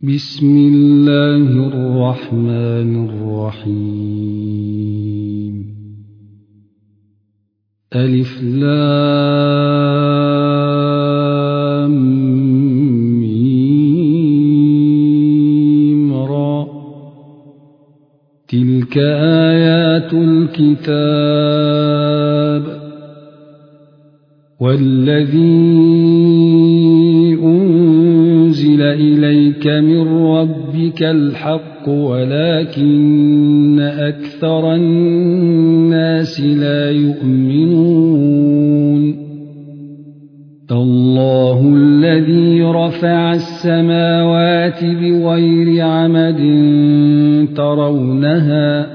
بسم الله الرحمن الرحيم. ألف لام ميم را. تلك آيات الكتاب والذي أنزل إليك من ربك الحق ولكن أكثر الناس لا يؤمنون. الله الذي رفع السماوات بغير عمد ترونها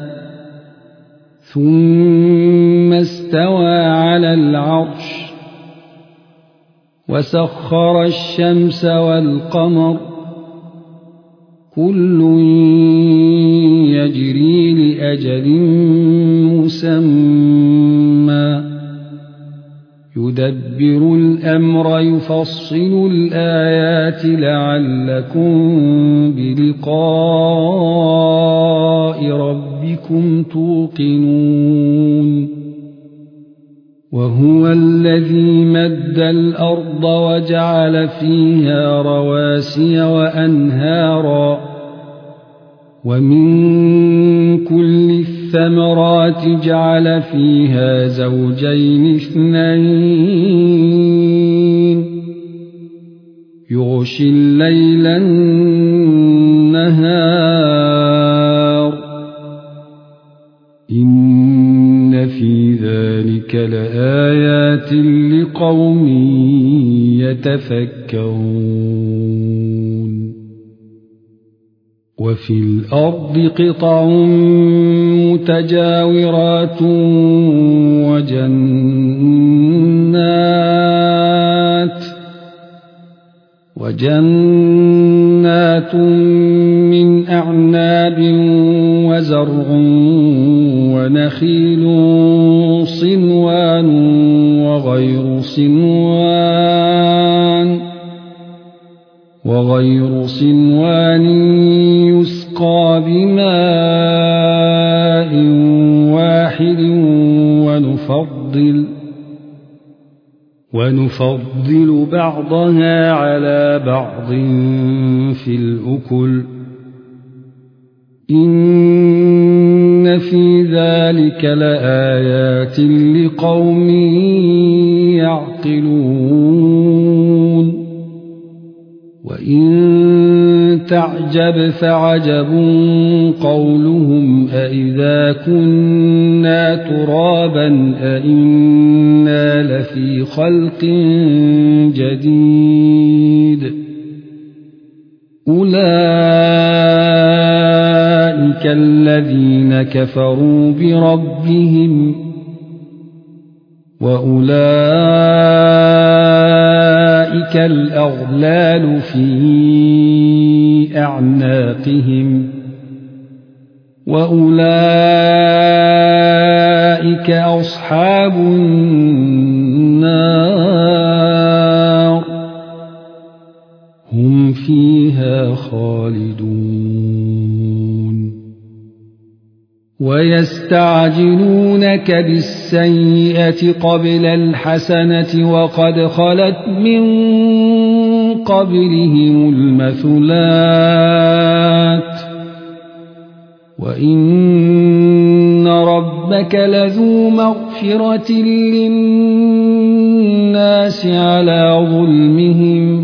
ثم استوى على العرش وسخر الشمس والقمر كل يجري لأجل مسمى يدبر الأمر يفصل الآيات لعلكم بلقاء ربكم توقنون. وهو الذي مد الأرض وجعل فيها رواسي وأنهارا ومن كل الثمرات جعل فيها زوجين اثنين يغشي الليل النهار إن في ذلك لآيات لقوم يتفكرون. وفي الأرض قطع متجاورات وجنات من أعناب وزرع ونخيل صنوان وغير صنوان يسقى بماء واحد ونفضل بعضها على بعض في الأكل إن في ذلك لآيات لقوم يعقلون. وإن تعجب فعجب قولهم أإذا كنا ترابا أإنا لفي خلق جديد أولئك الذين كفروا بربهم وأولئك الأغلال في أعناقهم وأولئك أصحاب النار هم فيها خالدون. ويستعجلونك بالسيئة قبل الحسنة وقد خلت من قبلهم المثلات وإن ربك لذو مغفرة للناس على ظلمهم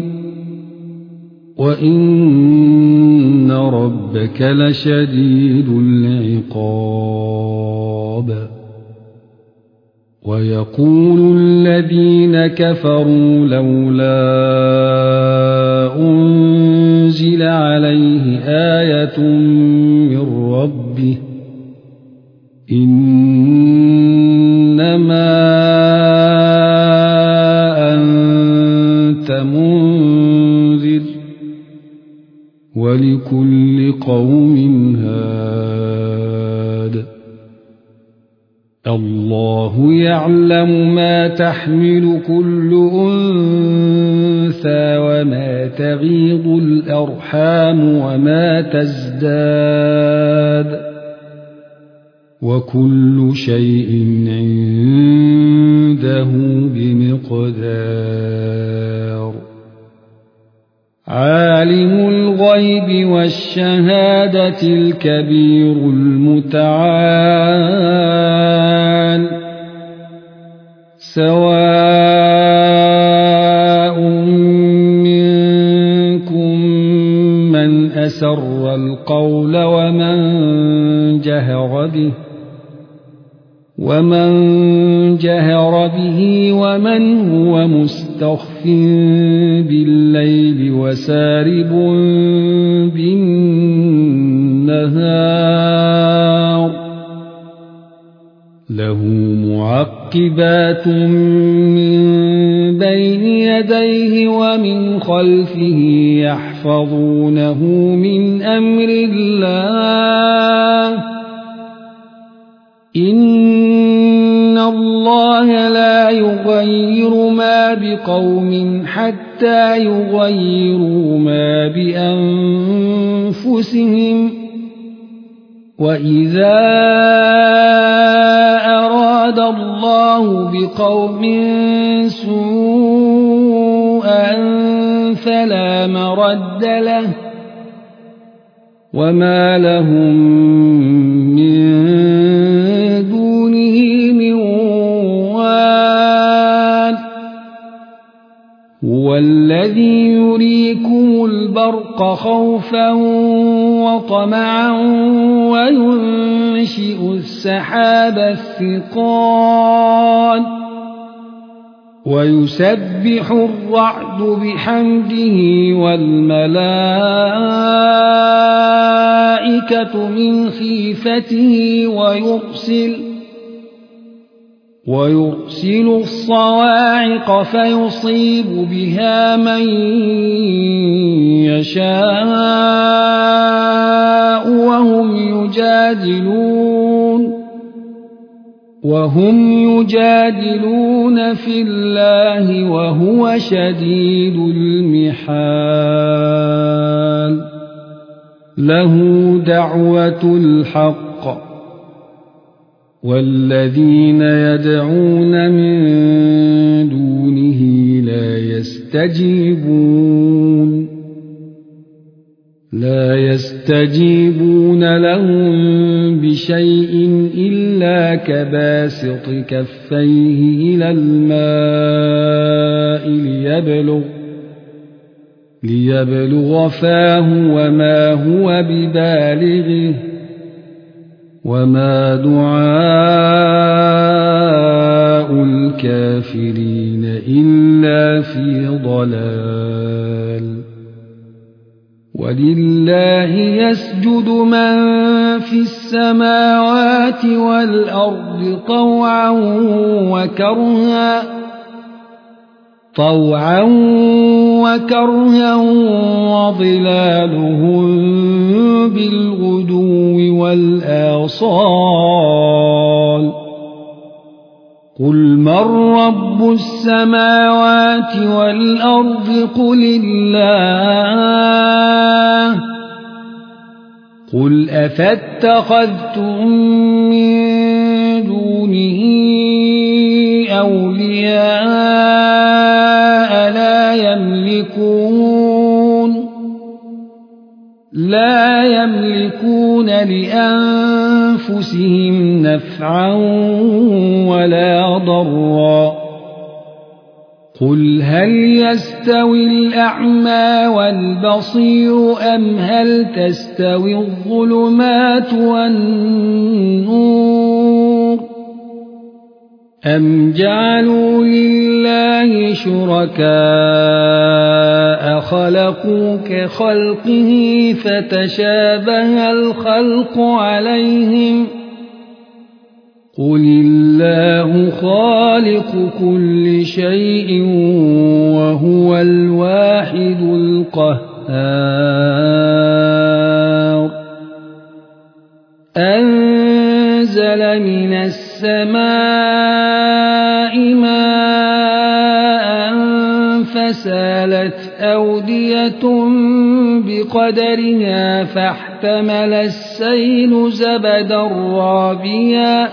وإن ربك لشديد العقاب. ويقول الذين كفروا لولا أنزل عليه آية من ربه إنما أنت منذر ولكل قوم هاد. الله يعلم ما تحمل كل أنثى وما تغيض الأرحام وما تزداد وكل شيء عنده بمقدار عالم الغيب والشهادة الكبير المتعال سواء منكم من أسر القول ومن جهر به ومن هو مستخف بالليل وسارب بالنهار له معقبات من بين يديه ومن خلفه يحفظونه من أمر الله إن الله لا يغير ما بقوم حتى يغيروا ما بأنفسهم وإذا أراد الله بقوم سوءا فلا مرد له وما لهم من دونه من وال هو الذي يريكم البرق خوفا وطمعا وينشئ السحاب الثقال ويسبح الرعد بحمده والملائكة من خيفته ويرسل الصواعق فيصيب بها من يشاء وهم يجادلون في الله وهو شديد المحال له دعوة الحق والذين يدعون من دونه لا يستجيبون لهم بشيء إلا كباسط كفيه إلى الماء ليبلغ فاه وما هو ببالغه وما دعاء الكافرين إلا في ضلال ولله يسجد من في السماوات والأرض طوعا وكرها وظلالهم بالغدو والآصال قل من رب السماوات والأرض قل الله قل أفاتخذتم من دونه أولياء لا يملكون لأنفسهم نفعا ولا ضرا قل هل يستوي الأعمى والبصير أم هل تستوي الظلمات والنور أم جعلوا لله شركاء خلقوا كخلقه فتشابه الخلق عليهم قل الله خالق كل شيء وهو الواحد القهار أنزل من السماء السماء ماء فسالت أودية بقدرها فاحتمل السيل زبدا رابيا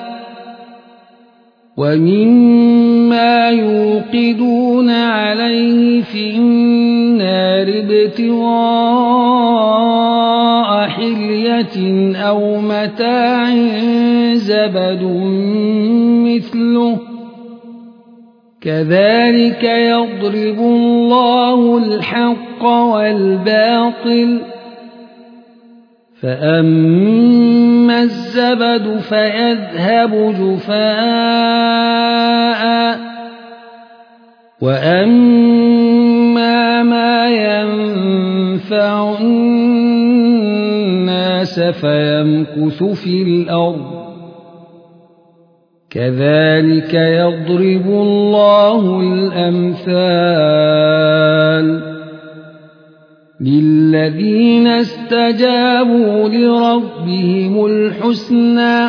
ومما يوقدون عليه في النار ابتغاء حلية أو متاع زبد مثله كذلك يضرب الله الحق والباطل فأما الزبد فيذهب جفاء وأما ما ينفع الناس فيمكث في الأرض كذلك يضرب الله الأمثال للذين استجابوا لربهم الحسنى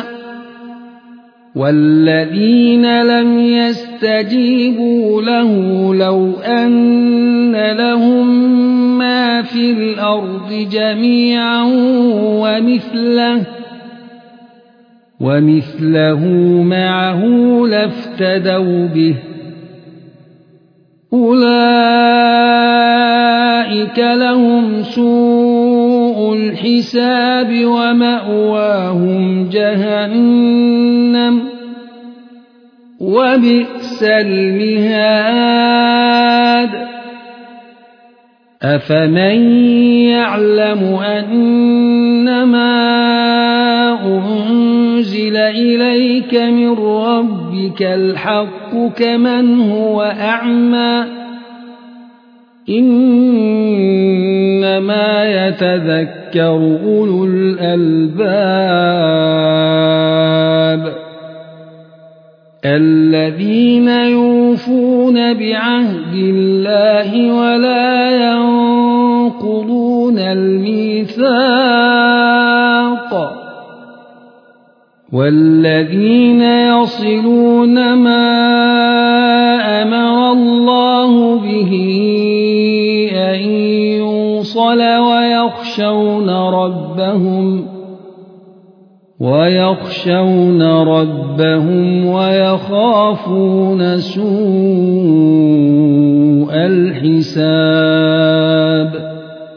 والذين لم يستجيبوا له لو أن لهم ما في الأرض جميعا ومثله معه لافتدوا به أولئك لهم سوء الحساب ومأواهم جهنم وبئس المهاد أفمن يعلم أنما أنزل إليك من ربك الحق كمن هو أعمى إنما يتذكر أولو الألباب الذين يوفون بعهد الله ولا ينقضون الميثاق والذين يصلون ما أمر الله به أن يوصل ويخشون ربهم ويخافون سوء الحساب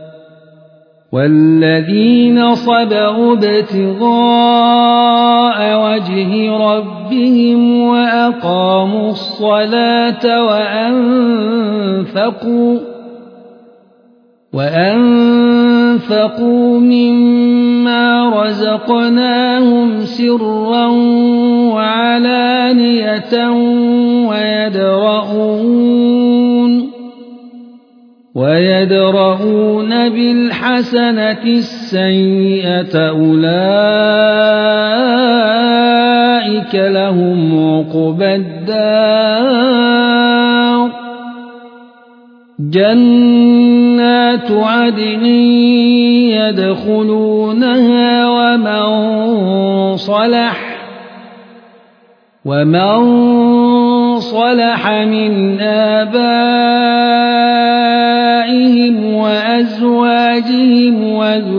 والذين صبروا ابتغاء وجه ربهم وأقاموا الصلاة وأنفقوا مما رزقناهم سرا وعلانية ويدرؤون بالحسنة السيئة أولئك لهم عقبى الدار جنات عدن يدخلونها ومن صلح من آبائهم وأزواجهم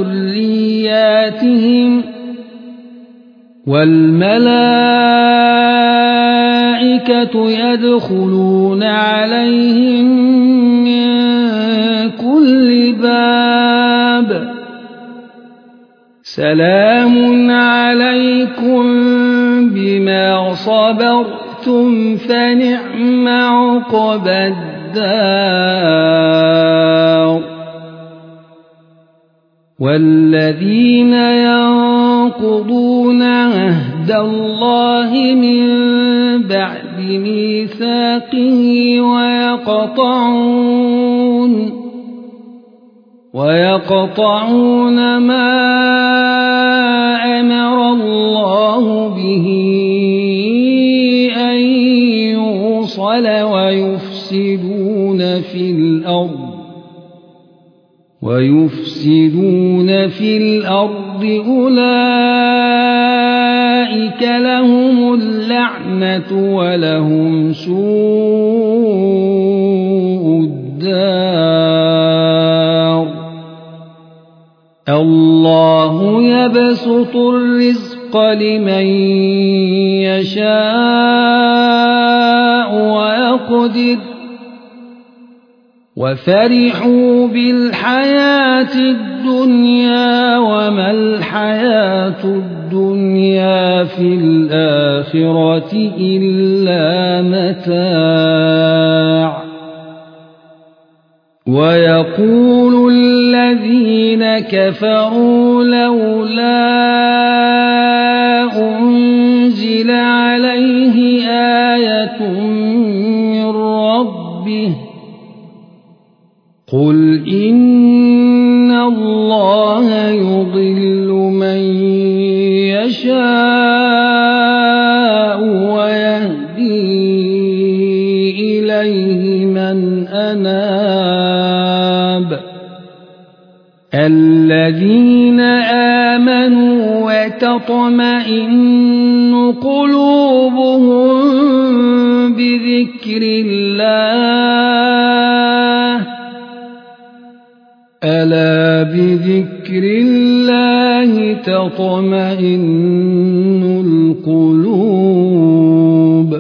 وذرياتهم والملائكة يدخلون عليهم من كل باب سلام عليكم بما صبرتم فنعم عقبى الدار والذين ينقضون عهد الله من بعد ميثاقه ويقطعون ما أمر الله به أن يوصل ويفسدون في الأرض أولئك لهم اللعنة اللعنة ولهم سوء الدار الله يبسط الرزق لمن يشاء ويقدر وفرحوا بالحياة الدنيا وما الحياة الدنيا في الآخرة إلا متاع ويقول الذين كفروا لولا أنزل عليه آية من ربه قل إن الله يضل من يشاء ويهدي إليه من أناب الذين آمنوا وتطمئن قلوبهم بذكر الله ألا بذكر الله تطمئن القلوب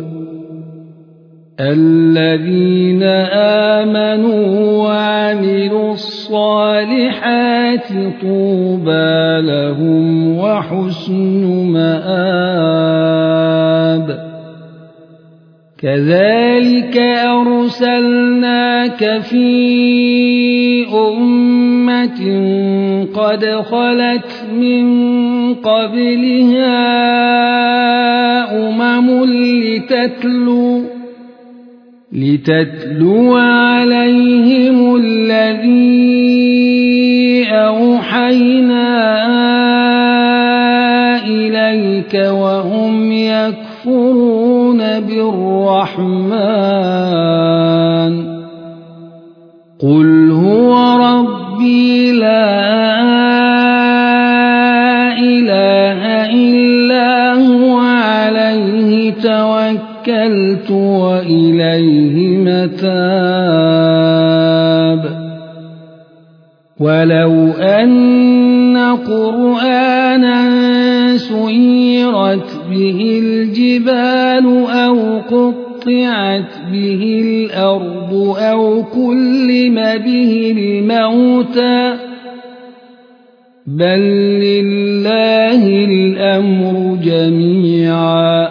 الذين آمنوا وعملوا الصالحات طوبى لهم وحسن مآب كذلك أرسلناك في أمة قد خلت من قبلها لتتلو عليهم الذي أوحينا إليك وهم يكفرون بالرحمن قل هو ربي لا إله إلا هو عليه توكلت وإليه متاب ولو أن قرآنا سيرت به الجبال أو قطعت به الأرض أو كلم به الموتى بل لله الأمر جميعا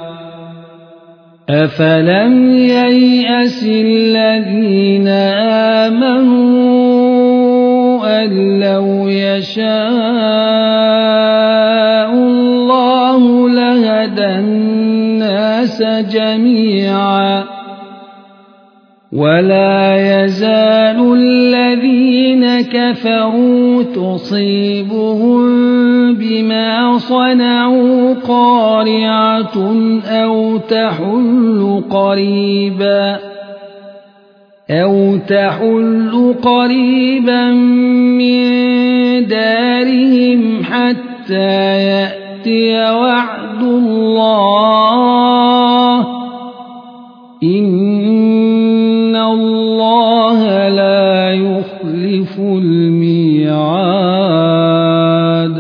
أفلم ييأس الذين آمنوا أن لو يشاء الله لهدى الناس جميعا ولا يزال الذين كفروا تصيبهم بما صنعوا قارعة أو تحل قريبا من دارهم حتى يأتي وعد الله إن الله لا يخلف الميعاد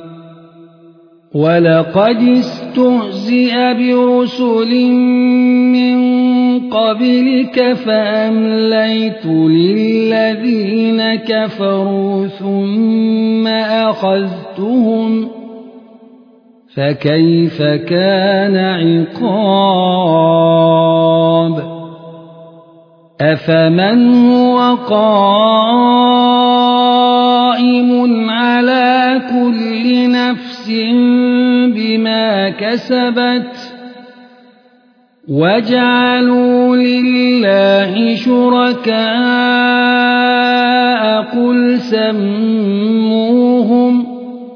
ولقد استهزئ برسل من قبلك فأمليت للذين كفروا ثم أخذتهم فكيف كان عقاب أفمن هو قائم على كل نفس بما كسبت وجعلوا لله شركاء قل سموهم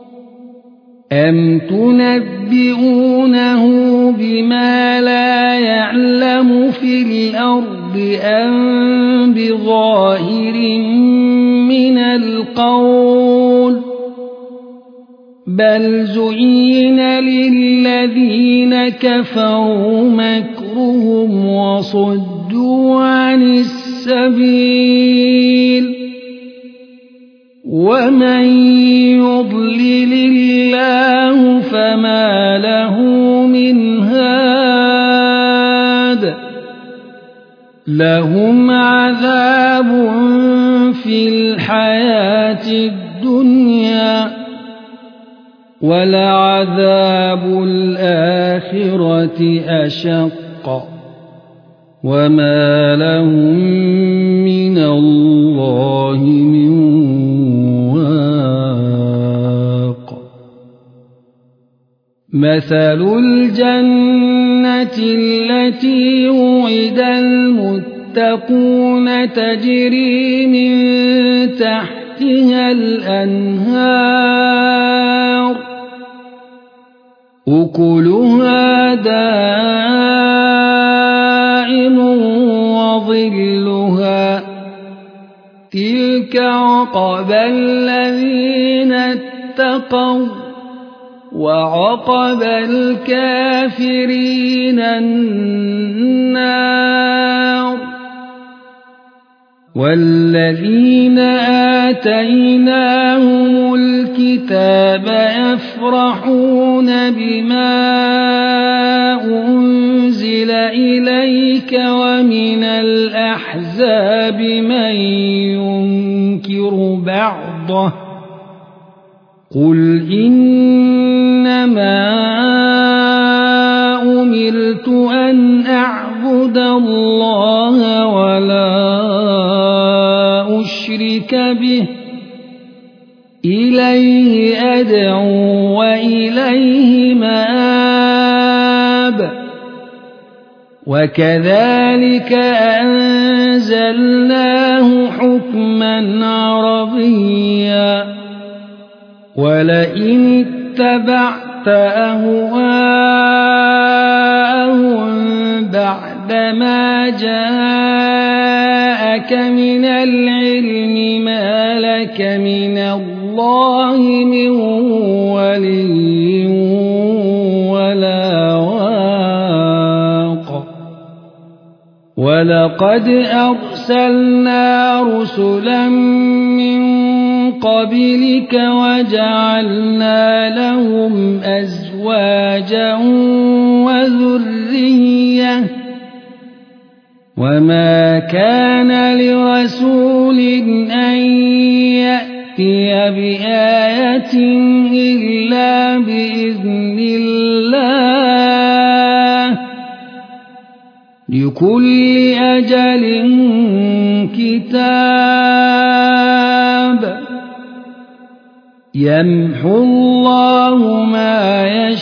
أم تنبئونه بما لا يعلم في الأرض أم بظاهر من القول بل زين للذين كفروا مكرهم وصدوا عن السبيل ومن يضلل الله فما له من هاد لهم عذاب في الحياة الدنيا ولعذاب الآخرة أشق وما لهم من الله من واق مثل الجنة التي وعد المتقون تجري من تحتها الأنهار أكلها دائم وظلها تلك عقبى الذين اتقوا وعقبى الكافرين النار والذين آتيناهم الكتاب يفرحون بما أنزل إليك ومن الأحزاب من ينكر بعضه قل إنما أمرت أن أعبد الله ولا أشرك به إليه أدعو وإليه مآب وكذلك أنزلناه حكما عربيا ولئن اتبعت أهواءهم بعدما جاءك من العلم ما لك من الله من ولي ولا واق ولقد أرسلنا رسلا من قبلك وجعلنا لهم أزواجا وذرية وما كان لرسول أن يأتي بآية إلا بإذن الله لكل أجل كتاب يمحو الله ما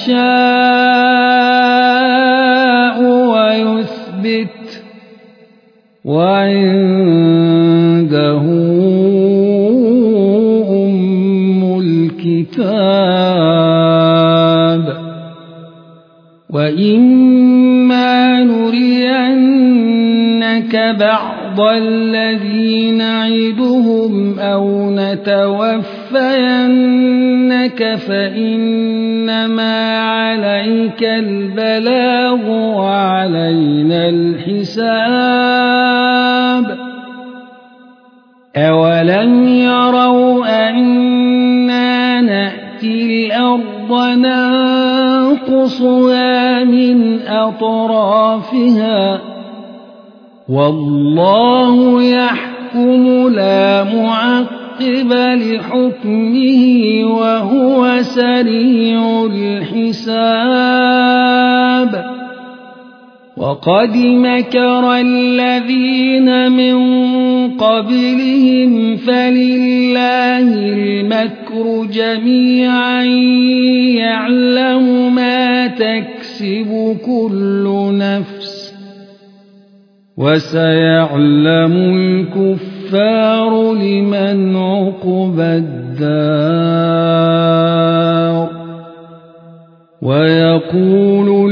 يشاء ويثبت وعنده أم الكتاب وإما نرينك بعض الذي نعدهم أو نتوفينك فإنما عليك البلاغ وعلينا الحساب أولم يروا أنا نأتي الأرض ننقصها من أطرافها والله يحكم لا معقب لحكمه وهو سريع الحساب وقد مكر الذين من قبلهم فلله المكر جميعا يعلم ما تكسب كل نفس وسيعلم الكفار لمن عقبى الدار ويقول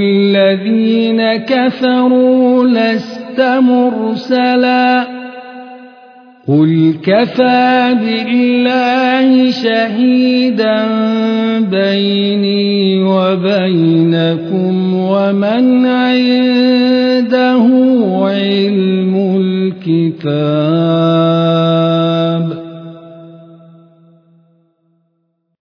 الذين كفروا لست مرسلا قل كفى بالله شهيدا بيني وبينكم ومن عنده علم الكتاب.